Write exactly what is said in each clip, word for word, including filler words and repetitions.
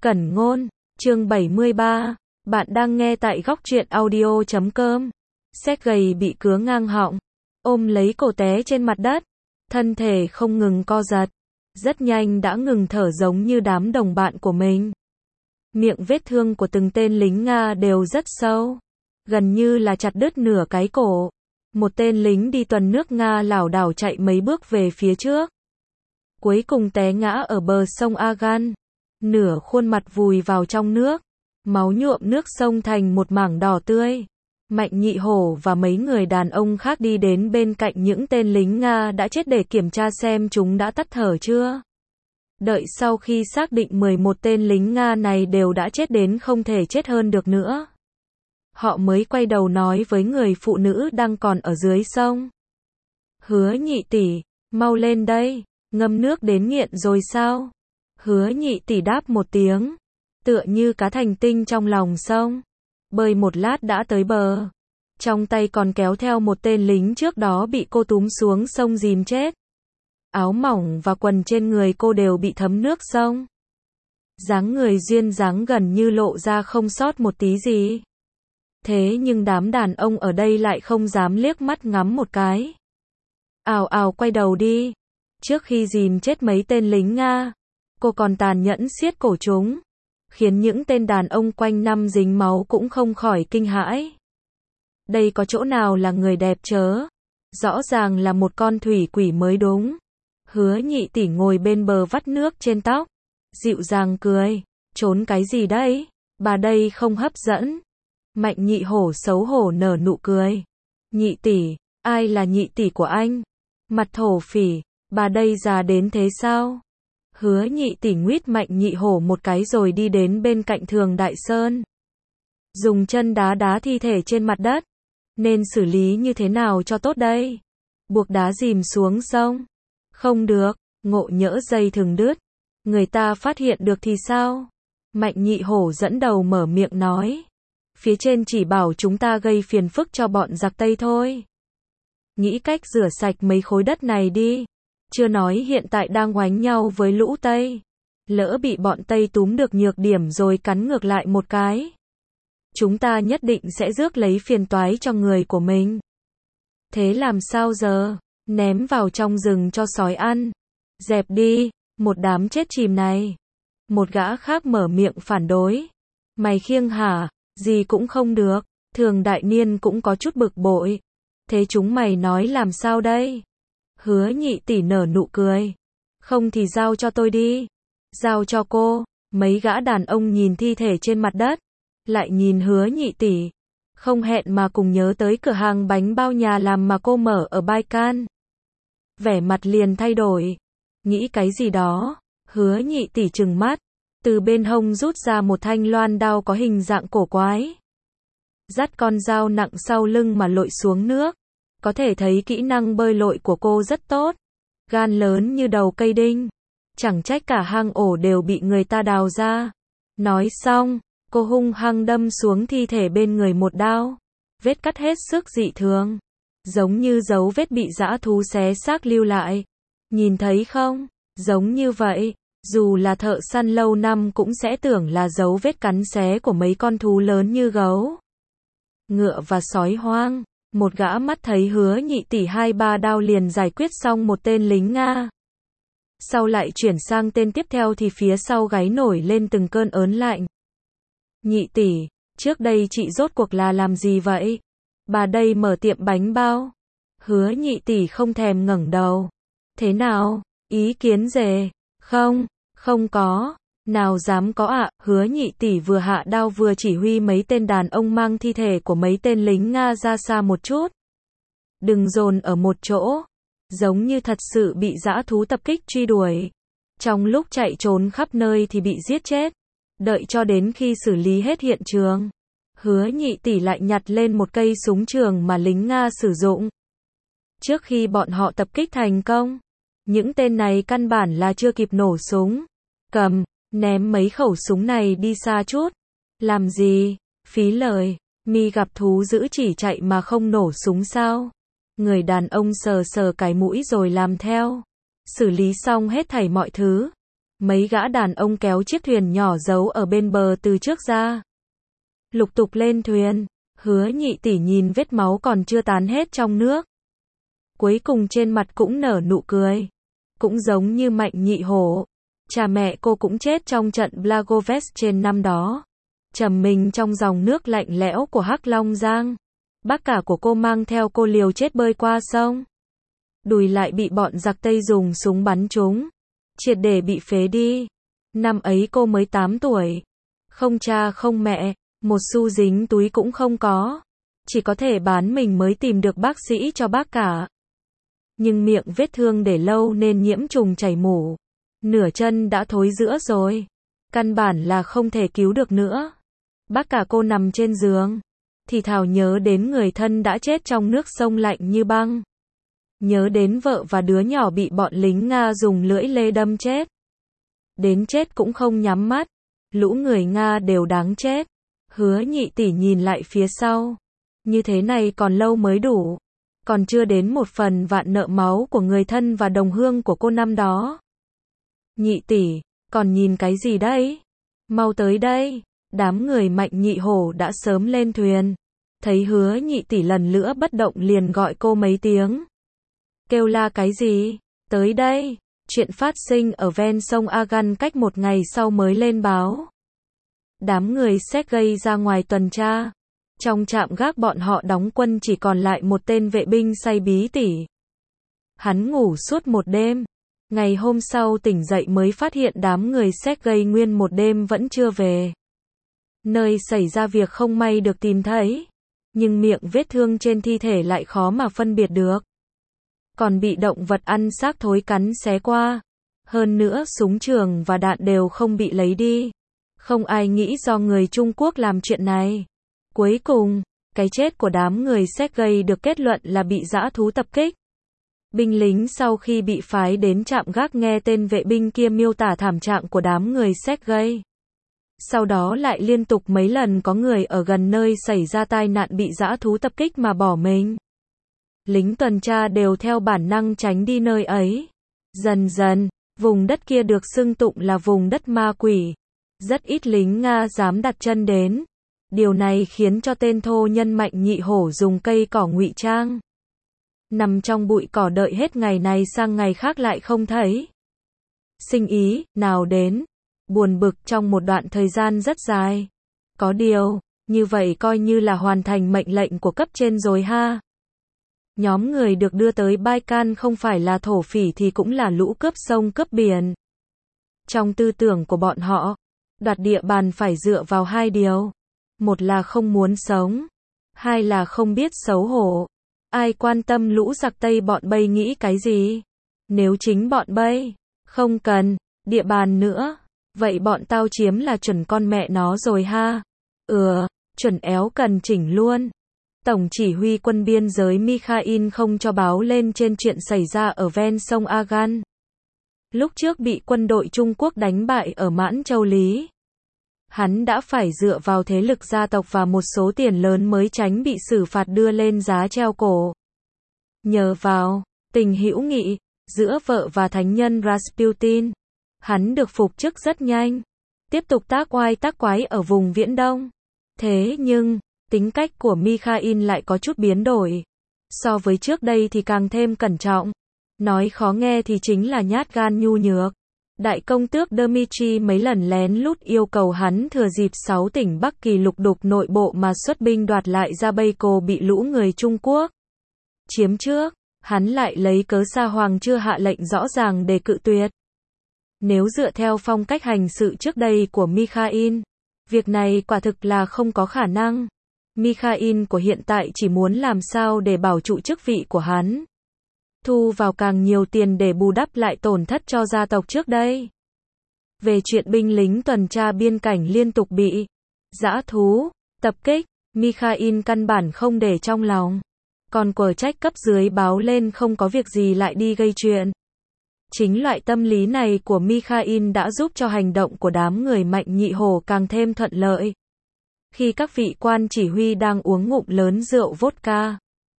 Cẩn ngôn, chương bảy mươi ba, bạn đang nghe tại góc truyện audio chấm com. Séc gầy bị cứa ngang họng, ôm lấy cổ té trên mặt đất, thân thể không ngừng co giật, rất nhanh đã ngừng thở giống như đám đồng bạn của mình. Miệng vết thương của từng tên lính Nga đều rất sâu, gần như là chặt đứt nửa cái cổ. Một tên lính đi tuần nước Nga lảo đảo chạy mấy bước về phía trước, cuối cùng té ngã ở bờ sông Agan, nửa khuôn mặt vùi vào trong nước, máu nhuộm nước sông thành một mảng đỏ tươi. Mạnh Nhị Hổ và mấy người đàn ông khác đi đến bên cạnh những tên lính Nga đã chết để kiểm tra xem chúng đã tắt thở chưa. Đợi sau khi xác định mười một tên lính Nga này đều đã chết đến không thể chết hơn được nữa, họ mới quay đầu nói với người phụ nữ đang còn ở dưới sông. Hứa Nhị tỷ, mau lên đây, ngâm nước đến nghiện rồi sao? Hứa Nhị tỷ đáp một tiếng, tựa như cá thành tinh trong lòng sông, bơi một lát đã tới bờ. Trong tay còn kéo theo một tên lính trước đó bị cô túm xuống sông dìm chết. Áo mỏng và quần trên người cô đều bị thấm nước sông. Dáng người duyên dáng gần như lộ ra không sót một tí gì. Thế nhưng đám đàn ông ở đây lại không dám liếc mắt ngắm một cái. Ào ào quay đầu đi. Trước khi dìm chết mấy tên lính Nga, cô còn tàn nhẫn siết cổ chúng, khiến những tên đàn ông quanh năm dính máu cũng không khỏi kinh hãi. Đây có chỗ nào là người đẹp chớ, rõ ràng là một con thủy quỷ mới đúng. Hứa Nhị tỷ ngồi bên bờ vắt nước trên tóc, dịu dàng cười, trốn cái gì đấy, bà đây không hấp dẫn. Mạnh Nhị Hổ xấu hổ nở nụ cười. Nhị tỷ, ai là nhị tỷ của anh? Mặt thổ phỉ, bà đây già đến thế sao? Hứa Nhị tỷ nguýt Mạnh Nhị Hổ một cái rồi đi đến bên cạnh Thường Đại Sơn, dùng chân đá đá thi thể trên mặt đất. Nên xử lý như thế nào cho tốt đây? Buộc đá dìm xuống sông? Không được, ngộ nhỡ dây thừng đứt, người ta phát hiện được thì sao? Mạnh Nhị Hổ dẫn đầu mở miệng nói. Phía trên chỉ bảo chúng ta gây phiền phức cho bọn giặc Tây thôi. Nghĩ cách rửa sạch mấy khối đất này đi. Chưa nói hiện tại đang oánh nhau với lũ Tây. Lỡ bị bọn Tây túm được nhược điểm rồi cắn ngược lại một cái, chúng ta nhất định sẽ rước lấy phiền toái cho người của mình. Thế làm sao giờ? Ném vào trong rừng cho sói ăn. Dẹp đi, một đám chết chìm này. Một gã khác mở miệng phản đối. Mày khiêng hả? Gì cũng không được. Thường Đại Niên cũng có chút bực bội. Thế chúng mày nói làm sao đây? Hứa Nhị tỷ nở nụ cười. Không thì giao cho tôi đi. Giao cho cô. Mấy gã đàn ông nhìn thi thể trên mặt đất, lại nhìn Hứa Nhị tỷ, không hẹn mà cùng nhớ tới cửa hàng bánh bao nhà làm mà cô mở ở Baikan. Vẻ mặt liền thay đổi. Nghĩ cái gì đó, Hứa Nhị tỷ trừng mắt, từ bên hông rút ra một thanh loan đao có hình dạng cổ quái. Dắt con dao nặng sau lưng mà lội xuống nước. Có thể thấy kỹ năng bơi lội của cô rất tốt. Gan lớn như đầu cây đinh. Chẳng trách cả hang ổ đều bị người ta đào ra. Nói xong, cô hung hăng đâm xuống thi thể bên người một đao. Vết cắt hết sức dị thường, giống như dấu vết bị dã thú xé xác lưu lại. Nhìn thấy không? Giống như vậy, dù là thợ săn lâu năm cũng sẽ tưởng là dấu vết cắn xé của mấy con thú lớn như gấu, ngựa và sói hoang. Một gã mắt thấy Hứa Nhị tỷ hai ba đao liền giải quyết xong một tên lính Nga. Sau lại chuyển sang tên tiếp theo thì phía sau gáy nổi lên từng cơn ớn lạnh. Nhị tỷ, trước đây chị rốt cuộc là làm gì vậy? Bà đây mở tiệm bánh bao. Hứa Nhị tỷ không thèm ngẩng đầu. Thế nào? Ý kiến gì? Không, không có. Nào dám có ạ. Hứa Nhị tỷ vừa hạ đao vừa chỉ huy mấy tên đàn ông mang thi thể của mấy tên lính Nga ra xa một chút. Đừng dồn ở một chỗ. Giống như thật sự bị dã thú tập kích truy đuổi. Trong lúc chạy trốn khắp nơi thì bị giết chết. Đợi cho đến khi xử lý hết hiện trường, Hứa Nhị tỷ lại nhặt lên một cây súng trường mà lính Nga sử dụng. Trước khi bọn họ tập kích thành công, những tên này căn bản là chưa kịp nổ súng. Cầm, ném mấy khẩu súng này đi xa chút. Làm gì? Phí lời. Mi gặp thú dữ chỉ chạy mà không nổ súng sao? Người đàn ông sờ sờ cái mũi rồi làm theo. Xử lý xong hết thảy mọi thứ, Mấy gã đàn ông kéo chiếc thuyền nhỏ giấu ở bên bờ từ trước ra. Lục tục lên thuyền, Hứa Nhị tỷ nhìn vết máu còn chưa tán hết trong nước. Cuối cùng trên mặt cũng nở nụ cười. Cũng giống như Mạnh Nhị Hổ. Cha mẹ cô cũng chết trong trận Blagovest trên năm đó. Trầm mình trong dòng nước lạnh lẽo của Hắc Long Giang. Bác cả của cô mang theo cô liều chết bơi qua sông. Đùi lại bị bọn giặc Tây dùng súng bắn trúng. Triệt để bị phế đi. Năm ấy cô mới tám tuổi. Không cha không mẹ, một xu dính túi cũng không có. Chỉ có thể bán mình mới tìm được bác sĩ cho bác cả. Nhưng miệng vết thương để lâu nên nhiễm trùng chảy mủ. Nửa chân đã thối rữa rồi. Căn bản là không thể cứu được nữa. Bác cả cô nằm trên giường. Thì thào nhớ đến người thân đã chết trong nước sông lạnh như băng. Nhớ đến vợ và đứa nhỏ bị bọn lính Nga dùng lưỡi lê đâm chết. Đến chết cũng không nhắm mắt. Lũ người Nga đều đáng chết. Hứa Nhị tỷ nhìn lại phía sau. Như thế này còn lâu mới đủ. Còn chưa đến một phần vạn nợ máu của người thân và đồng hương của cô năm đó. Nhị tỷ, còn nhìn cái gì đấy? Mau tới đây. Đám người Mạnh Nhị Hổ đã sớm lên thuyền. Thấy Hứa Nhị tỷ lần nữa bất động liền gọi cô mấy tiếng. Kêu la cái gì? Tới đây. Chuyện phát sinh ở ven sông Agan cách một ngày sau mới lên báo. Đám người Sergei ra ngoài tuần tra. Trong trạm gác bọn họ đóng quân chỉ còn lại một tên vệ binh say bí tỉ. Hắn ngủ suốt một đêm. Ngày hôm sau tỉnh dậy mới phát hiện đám người Sergei nguyên một đêm vẫn chưa về. Nơi xảy ra việc không may được tìm thấy. Nhưng miệng vết thương trên thi thể lại khó mà phân biệt được. Còn bị động vật ăn xác thối cắn xé qua. Hơn nữa súng trường và đạn đều không bị lấy đi. Không ai nghĩ do người Trung Quốc làm chuyện này. Cuối cùng, cái chết của đám người Sergei được kết luận là bị dã thú tập kích. Binh lính sau khi bị phái đến trạm gác nghe tên vệ binh kia miêu tả thảm trạng của đám người Sergei. Sau đó lại liên tục mấy lần có người ở gần nơi xảy ra tai nạn bị dã thú tập kích mà bỏ mình. Lính tuần tra đều theo bản năng tránh đi nơi ấy. Dần dần, vùng đất kia được xưng tụng là vùng đất ma quỷ. Rất ít lính Nga dám đặt chân đến. Điều này khiến cho tên thô nhân Mạnh Nhị Hổ dùng cây cỏ ngụy trang. Nằm trong bụi cỏ đợi hết ngày này sang ngày khác lại không thấy. Sinh ý, nào đến. Buồn bực trong một đoạn thời gian rất dài. Có điều, như vậy coi như là hoàn thành mệnh lệnh của cấp trên rồi ha. Nhóm người được đưa tới Baikal không phải là thổ phỉ thì cũng là lũ cướp sông cướp biển. Trong tư tưởng của bọn họ, đoạt địa bàn phải dựa vào hai điều. Một là không muốn sống. Hai là không biết xấu hổ. Ai quan tâm lũ giặc Tây bọn Bây nghĩ cái gì? Nếu chính bọn Bây không cần địa bàn nữa, vậy bọn tao chiếm là chuẩn con mẹ nó rồi ha. Ừ, chuẩn éo cần chỉnh luôn. Tổng chỉ huy quân biên giới Mikhail không cho báo lên trên chuyện xảy ra ở ven sông Agan. Lúc trước bị quân đội Trung Quốc đánh bại ở Mãn Châu Lý. Hắn đã phải dựa vào thế lực gia tộc và một số tiền lớn mới tránh bị xử phạt đưa lên giá treo cổ. Nhờ vào tình hữu nghị giữa vợ và thánh nhân Rasputin, hắn được phục chức rất nhanh, tiếp tục tác oai tác quái ở vùng Viễn Đông. Thế nhưng, tính cách của Mikhail lại có chút biến đổi. So với trước đây thì càng thêm cẩn trọng. Nói khó nghe thì chính là nhát gan nhu nhược. Đại công tước Dmitry mấy lần lén lút yêu cầu hắn thừa dịp sáu tỉnh Bắc Kỳ lục đục nội bộ mà xuất binh đoạt lại Zabayco bị lũ người Trung Quốc chiếm trước. Hắn lại lấy cớ Sa Hoàng chưa hạ lệnh rõ ràng để cự tuyệt. Nếu dựa theo phong cách hành sự trước đây của Mikhail, việc này quả thực là không có khả năng. Mikhail của hiện tại chỉ muốn làm sao để bảo trụ chức vị của hắn. Thu vào càng nhiều tiền để bù đắp lại tổn thất cho gia tộc trước đây. Về chuyện binh lính tuần tra biên cảnh liên tục bị dã thú tập kích, Mikhail căn bản không để trong lòng. Còn quở trách cấp dưới báo lên không có việc gì lại đi gây chuyện. Chính loại tâm lý này của Mikhail đã giúp cho hành động của đám người Mạnh Nhị Hổ càng thêm thuận lợi. Khi các vị quan chỉ huy đang uống ngụm lớn rượu vodka,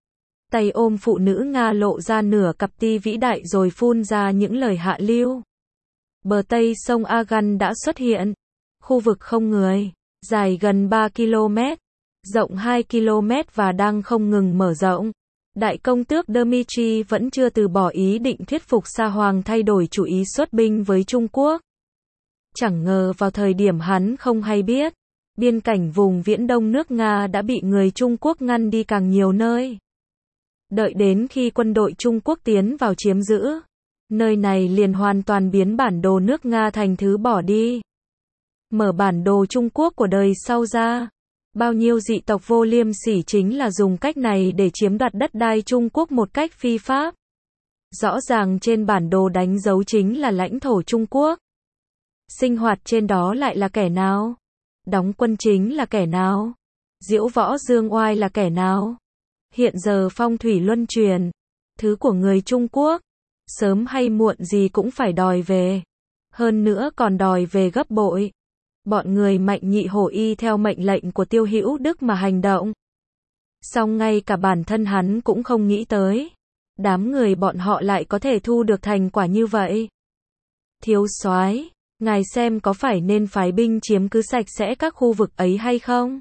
tay ôm phụ nữ Nga lộ ra nửa cặp ti vĩ đại rồi phun ra những lời hạ lưu. bờ tây sông Agan đã xuất hiện. Khu vực không người, dài gần ba ki lô mét, rộng hai ki lô mét và đang không ngừng mở rộng. Đại công tước Dmitry vẫn chưa từ bỏ ý định thuyết phục Sa Hoàng thay đổi chủ ý xuất binh với Trung Quốc. Chẳng ngờ vào thời điểm hắn không hay biết, biên cảnh vùng viễn đông nước Nga đã bị người Trung Quốc ngăn đi càng nhiều nơi. Đợi đến khi quân đội Trung Quốc tiến vào chiếm giữ, nơi này liền hoàn toàn biến bản đồ nước Nga thành thứ bỏ đi. Mở bản đồ Trung Quốc của đời sau ra, bao nhiêu dị tộc vô liêm sỉ chính là dùng cách này để chiếm đoạt đất đai Trung Quốc một cách phi pháp. Rõ ràng trên bản đồ đánh dấu chính là lãnh thổ Trung Quốc. Sinh hoạt trên đó lại là kẻ nào? Đóng quân chính là kẻ nào? Diễu võ dương oai là kẻ nào? Hiện giờ phong thủy luân truyền, thứ của người Trung Quốc, sớm hay muộn gì cũng phải đòi về. Hơn nữa còn đòi về gấp bội. Bọn người Mạnh Nhị Hổ y theo mệnh lệnh của Tiêu Hữu Đức mà hành động. Song ngay cả bản thân hắn cũng không nghĩ tới, đám người bọn họ lại có thể thu được thành quả như vậy. Thiếu soái, ngài xem có phải nên phái binh chiếm cứ sạch sẽ các khu vực ấy hay không?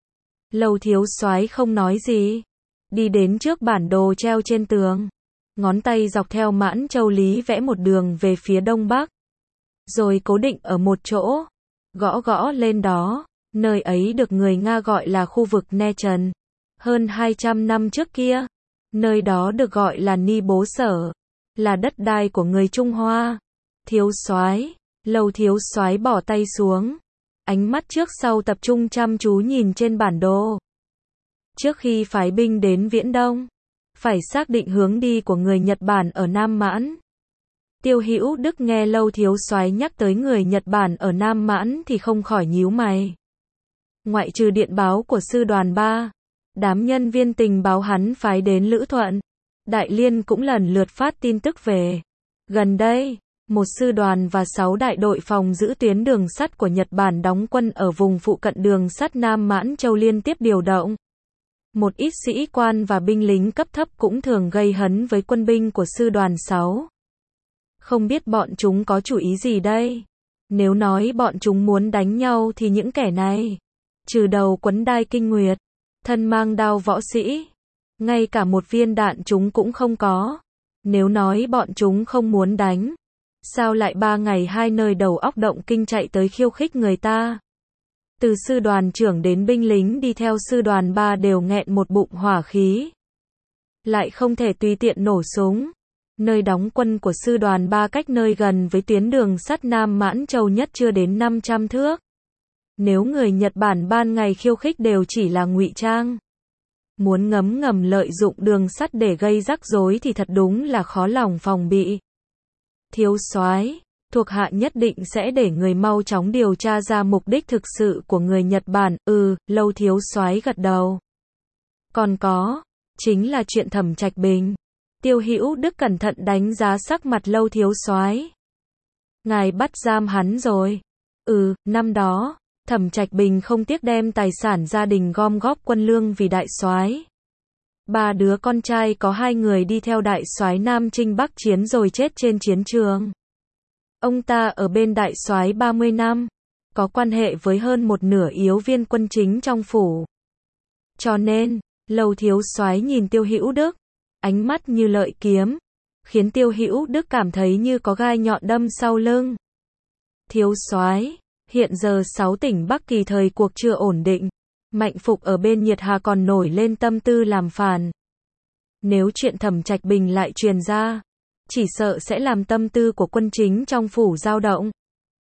Lầu thiếu soái không nói gì, đi đến trước bản đồ treo trên tường, ngón tay dọc theo Mãn Châu Lý vẽ một đường về phía đông bắc, rồi cố định ở một chỗ, gõ gõ lên đó. Nơi ấy được người Nga gọi là khu vực Ne Trần. Hơn hai trăm năm trước kia, nơi đó được gọi là Ni Bố Sở, là đất đai của người Trung Hoa. Thiếu soái, Lầu thiếu soái bỏ tay xuống, ánh mắt trước sau tập trung chăm chú nhìn trên bản đồ. Trước khi phái binh đến Viễn Đông, phải xác định hướng đi của người Nhật Bản ở Nam Mãn. Tiêu Hữu Đức nghe Lầu thiếu soái nhắc tới người Nhật Bản ở Nam Mãn thì không khỏi nhíu mày. Ngoại trừ điện báo của sư đoàn ba, đám nhân viên tình báo hắn phái đến Lữ Thuận, Đại Liên cũng lần lượt phát tin tức về. Gần đây, một sư đoàn và sáu đại đội phòng giữ tuyến đường sắt của Nhật Bản đóng quân ở vùng phụ cận đường sắt Nam Mãn Châu liên tiếp điều động. Một ít sĩ quan và binh lính cấp thấp cũng thường gây hấn với quân binh của sư đoàn sáu. Không biết bọn chúng có chủ ý gì đây? Nếu nói bọn chúng muốn đánh nhau thì những kẻ này, trừ đầu quấn đai kinh nguyệt, thân mang đao võ sĩ, ngay cả một viên đạn chúng cũng không có. Nếu nói bọn chúng không muốn đánh, sao lại ba ngày hai nơi đầu óc động kinh chạy tới khiêu khích người ta? Từ sư đoàn trưởng đến binh lính đi theo sư đoàn ba đều nghẹn một bụng hỏa khí. Lại không thể tùy tiện nổ súng. Nơi đóng quân của sư đoàn ba cách nơi gần với tuyến đường sắt Nam Mãn Châu nhất chưa đến năm trăm thước. Nếu người Nhật Bản ban ngày khiêu khích đều chỉ là ngụy trang, muốn ngấm ngầm lợi dụng đường sắt để gây rắc rối thì thật đúng là khó lòng phòng bị. Thiếu soái, thuộc hạ nhất định sẽ để người mau chóng điều tra ra mục đích thực sự của người Nhật Bản. Ừ, Lầu thiếu soái gật đầu. Còn có, chính là chuyện Thẩm Trạch Bình. Tiêu Hữu Đức cẩn thận đánh giá sắc mặt Lầu thiếu soái. Ngài bắt giam hắn rồi. Ừ, năm đó, Thẩm Trạch Bình không tiếc đem tài sản gia đình gom góp quân lương vì đại soái. Ba đứa con trai có hai người đi theo đại soái Nam Chinh Bắc Chiến rồi chết trên chiến trường. Ông ta ở bên đại soái ba mươi năm, có quan hệ với hơn một nửa yếu viên quân chính trong phủ. Cho nên, Lầu thiếu soái nhìn Tiêu Hữu Đức, ánh mắt như lợi kiếm, khiến Tiêu Hữu Đức cảm thấy như có gai nhọn đâm sau lưng. Thiếu soái, hiện giờ sáu tỉnh Bắc Kỳ thời cuộc chưa ổn định, Mạnh Phục ở bên Nhiệt Hà còn nổi lên tâm tư làm phản. Nếu chuyện Thẩm Trạch Bình lại truyền ra, chỉ sợ sẽ làm tâm tư của quân chính trong phủ dao động.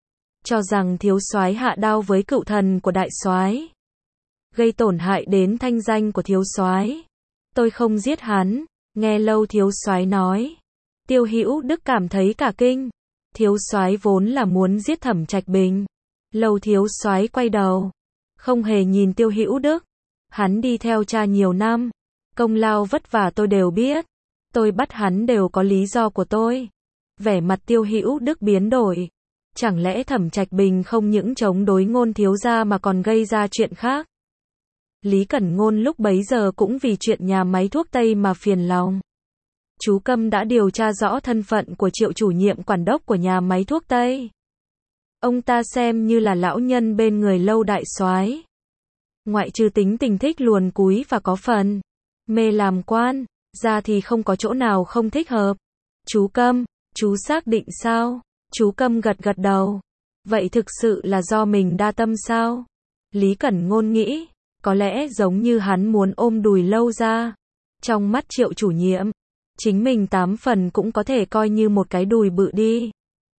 Cho rằng thiếu soái hạ đao với cựu thần của đại soái, gây tổn hại đến thanh danh của thiếu soái. Tôi không giết hắn. Nghe Lầu thiếu soái nói, Tiêu Hữu Đức cảm thấy cả kinh. Thiếu soái vốn là muốn giết Thẩm Trạch Bình. Lầu thiếu soái quay đầu, không hề nhìn Tiêu Hữu Đức. Hắn đi theo cha nhiều năm, công lao vất vả tôi đều biết. Tôi bắt hắn đều có lý do của tôi. Vẻ mặt Tiêu Hữu Đức biến đổi. Chẳng lẽ Thẩm Trạch Bình không những chống đối Ngôn thiếu gia mà còn gây ra chuyện khác? Lý Cẩn Ngôn lúc bấy giờ cũng vì chuyện nhà máy thuốc Tây mà phiền lòng. Chú Câm đã điều tra rõ thân phận của Triệu chủ nhiệm quản đốc của nhà máy thuốc Tây. Ông ta xem như là lão nhân bên người Lâu đại soái. Ngoại trừ tính tình thích luồn cúi và có phần mê làm quan, ra thì không có chỗ nào không thích hợp. Chú Câm, chú xác định sao? Chú Câm gật gật đầu. Vậy thực sự là do mình đa tâm sao? Lý Cẩn Ngôn nghĩ, có lẽ giống như hắn muốn ôm đùi Lâu ra. Trong mắt Triệu chủ nhiệm, chính mình tám phần cũng có thể coi như một cái đùi bự đi.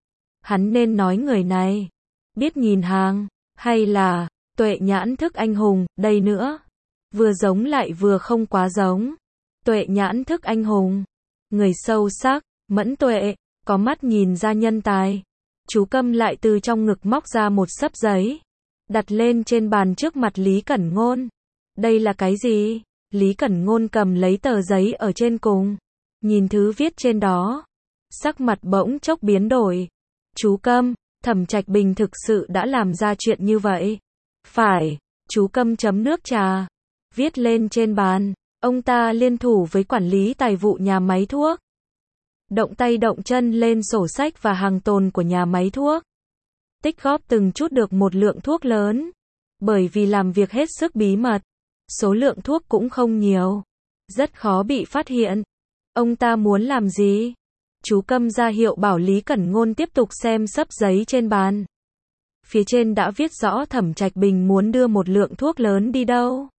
Hắn nên nói người này biết nhìn hàng, hay là tuệ nhãn thức anh hùng, đây nữa. Vừa giống lại vừa không quá giống. Tuệ nhãn thức anh hùng, người sâu sắc, mẫn tuệ, có mắt nhìn ra nhân tài. Chú Câm lại từ trong ngực móc ra một xấp giấy, đặt lên trên bàn trước mặt Lý Cẩn Ngôn. Đây là cái gì? Lý Cẩn Ngôn cầm lấy tờ giấy ở trên cùng, nhìn thứ viết trên đó, sắc mặt bỗng chốc biến đổi. Chú Câm, Thẩm Trạch Bình thực sự đã làm ra chuyện như vậy. Phải, chú Câm chấm nước trà, viết lên trên bàn. Ông ta liên thủ với quản lý tài vụ nhà máy thuốc, động tay động chân lên sổ sách và hàng tồn của nhà máy thuốc, tích góp từng chút được một lượng thuốc lớn. Bởi vì làm việc hết sức bí mật, số lượng thuốc cũng không nhiều, rất khó bị phát hiện. Ông ta muốn làm gì? Chú Câm ra hiệu bảo Lý Cẩn Ngôn tiếp tục xem xấp giấy trên bàn. Phía trên đã viết rõ Thẩm Trạch Bình muốn đưa một lượng thuốc lớn đi đâu.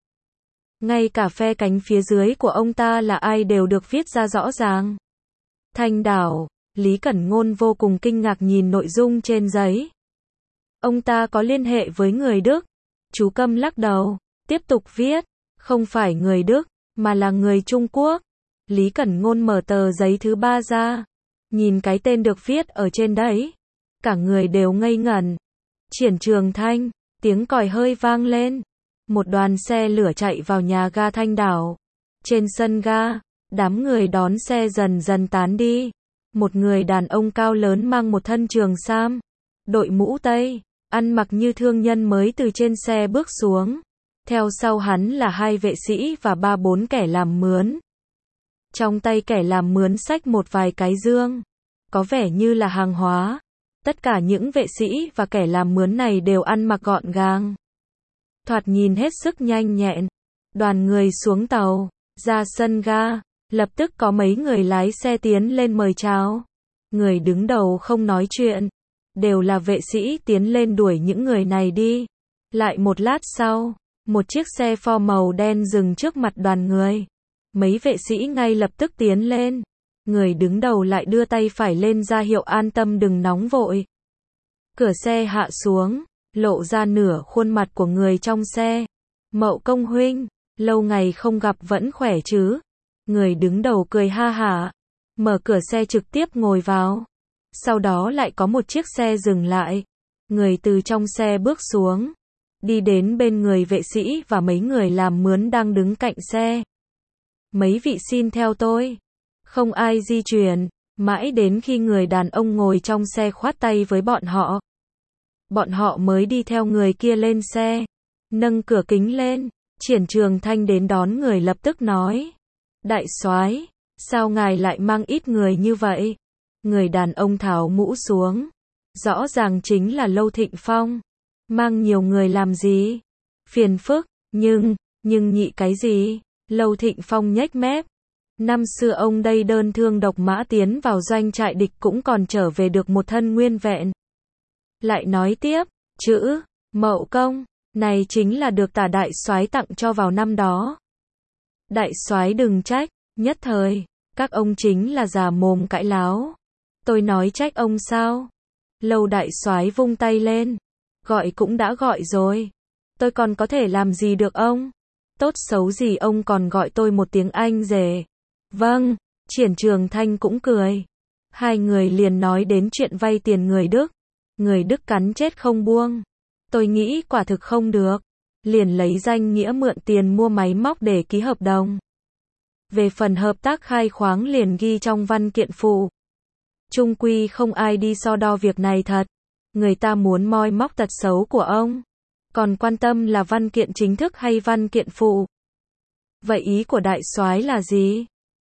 Ngay cả phe cánh phía dưới của ông ta là ai đều được viết ra rõ ràng. Thanh Đảo, Lý Cẩn Ngôn vô cùng kinh ngạc nhìn nội dung trên giấy. Ông ta có liên hệ với người Đức. Chú Câm lắc đầu, tiếp tục viết, không phải người Đức, mà là người Trung Quốc. Lý Cẩn Ngôn mở tờ giấy thứ ba ra, nhìn cái tên được viết ở trên đấy. Cả người đều ngây ngẩn. Triển Trường Thanh, tiếng còi hơi vang lên. Một đoàn xe lửa chạy vào nhà ga Thanh Đảo. Trên sân ga, đám người đón xe dần dần tán đi. Một người đàn ông cao lớn mang một thân trường sam, đội mũ tây, ăn mặc như thương nhân mới từ trên xe bước xuống. Theo sau hắn là hai vệ sĩ và ba bốn kẻ làm mướn. Trong tay kẻ làm mướn xách một vài cái dương, có vẻ như là hàng hóa. Tất cả những vệ sĩ và kẻ làm mướn này đều ăn mặc gọn gàng, thoạt nhìn hết sức nhanh nhẹn. Đoàn người xuống tàu, ra sân ga, lập tức có mấy người lái xe tiến lên mời chào. Người đứng đầu không nói chuyện, đều là vệ sĩ tiến lên đuổi những người này đi. Lại một lát sau, một chiếc xe Ford màu đen dừng trước mặt đoàn người. Mấy vệ sĩ ngay lập tức tiến lên. Người đứng đầu lại đưa tay phải lên ra hiệu an tâm đừng nóng vội. Cửa xe hạ xuống, lộ ra nửa khuôn mặt của người trong xe. Mậu Công huynh, lâu ngày không gặp vẫn khỏe chứ? Người đứng đầu cười ha hả, mở cửa xe trực tiếp ngồi vào. Sau đó lại có một chiếc xe dừng lại. Người từ trong xe bước xuống, đi đến bên người vệ sĩ và mấy người làm mướn đang đứng cạnh xe. Mấy vị xin theo tôi. Không ai di chuyển, mãi đến khi người đàn ông ngồi trong xe khoát tay với bọn họ. Bọn họ mới đi theo người kia lên xe, nâng cửa kính lên. Triển Trường Thanh đến đón người lập tức nói: Đại soái, sao ngài lại mang ít người như vậy? Người đàn ông tháo mũ xuống, rõ ràng chính là Lâu Thịnh Phong. Mang nhiều người làm gì? Phiền phức, nhưng, nhưng nhị cái gì? Lâu Thịnh Phong nhếch mép. Năm xưa ông đây đơn thương độc mã tiến vào doanh trại địch cũng còn trở về được một thân nguyên vẹn. Lại nói tiếp, chữ Mậu Công này chính là được Tả đại soái tặng cho vào năm đó. Đại soái đừng trách, nhất thời các ông chính là già mồm cãi láo. Tôi nói trách ông sao? Lâu đại soái vung tay lên, gọi cũng đã gọi rồi, tôi còn có thể làm gì được ông? Tốt xấu gì ông còn gọi tôi một tiếng anh rể. Vâng, Triển Trường Thanh cũng cười. Hai người liền nói đến chuyện vay tiền người Đức. Người Đức cắn chết không buông. Tôi nghĩ quả thực không được. Liền lấy danh nghĩa mượn tiền mua máy móc để ký hợp đồng. Về phần hợp tác khai khoáng liền ghi trong văn kiện phụ. Chung quy không ai đi so đo việc này thật. Người ta muốn moi móc tật xấu của ông. Còn quan tâm là văn kiện chính thức hay văn kiện phụ. Vậy ý của đại soái là gì?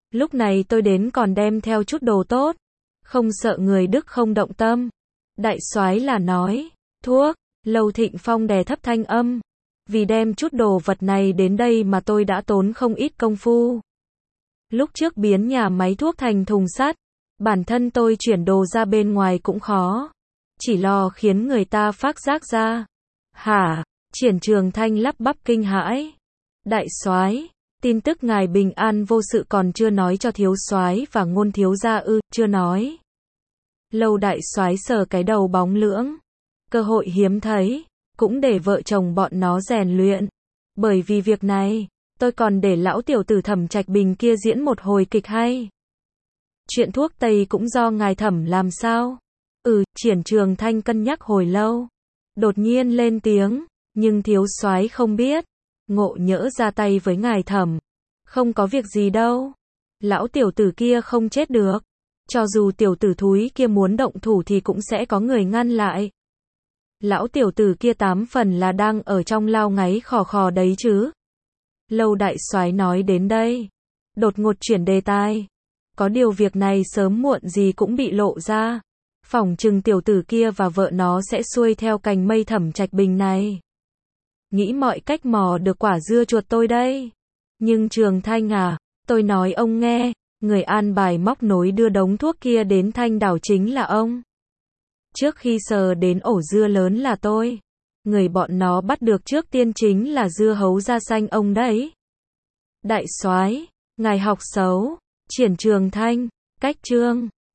Lúc này tôi đến còn đem theo chút đồ tốt, không sợ người Đức không động tâm. Đại soái là nói, thuốc, Lâu Thịnh Phong đè thấp thanh âm. Vì đem chút đồ vật này đến đây mà tôi đã tốn không ít công phu. Lúc trước biến nhà máy thuốc thành thùng sắt, bản thân tôi chuyển đồ ra bên ngoài cũng khó. Chỉ lo khiến người ta phát giác ra. Hả? Triển Trường Thanh lắp bắp kinh hãi. Đại soái, tin tức ngài bình an vô sự còn chưa nói cho thiếu soái và Ngôn thiếu gia ư? Chưa nói. Lâu đại soái sờ cái đầu bóng lưỡng. Cơ hội hiếm thấy, cũng để vợ chồng bọn nó rèn luyện. Bởi vì việc này, tôi còn để lão tiểu tử Thẩm Trạch Bình kia diễn một hồi kịch hay. Chuyện thuốc tây cũng do ngài Thẩm làm sao? Ừ, Triển Trường Thanh cân nhắc hồi lâu. Đột nhiên lên tiếng, nhưng thiếu soái không biết. Ngộ nhỡ ra tay với ngài Thẩm. Không có việc gì đâu. Lão tiểu tử kia không chết được. Cho dù tiểu tử thúi kia muốn động thủ thì cũng sẽ có người ngăn lại. Lão tiểu tử kia tám phần là đang ở trong lao ngáy khò khò đấy chứ. Lâu đại soái nói đến đây, đột ngột chuyển đề tài. Có điều việc này sớm muộn gì cũng bị lộ ra. Phỏng chừng tiểu tử kia và vợ nó sẽ xuôi theo cành mây Thẩm Trạch Bình này. Nghĩ mọi cách mò được quả dưa chuột tôi đây. Nhưng Trường Thanh à, tôi nói ông nghe, người an bài móc nối đưa đống thuốc kia đến Thanh Đảo chính là ông. Trước khi sờ đến ổ dưa lớn là tôi. Người bọn nó bắt được trước tiên chính là dưa hấu da xanh ông đấy. Đại soái, ngài học xấu. Triển Trường Thanh, cách chương.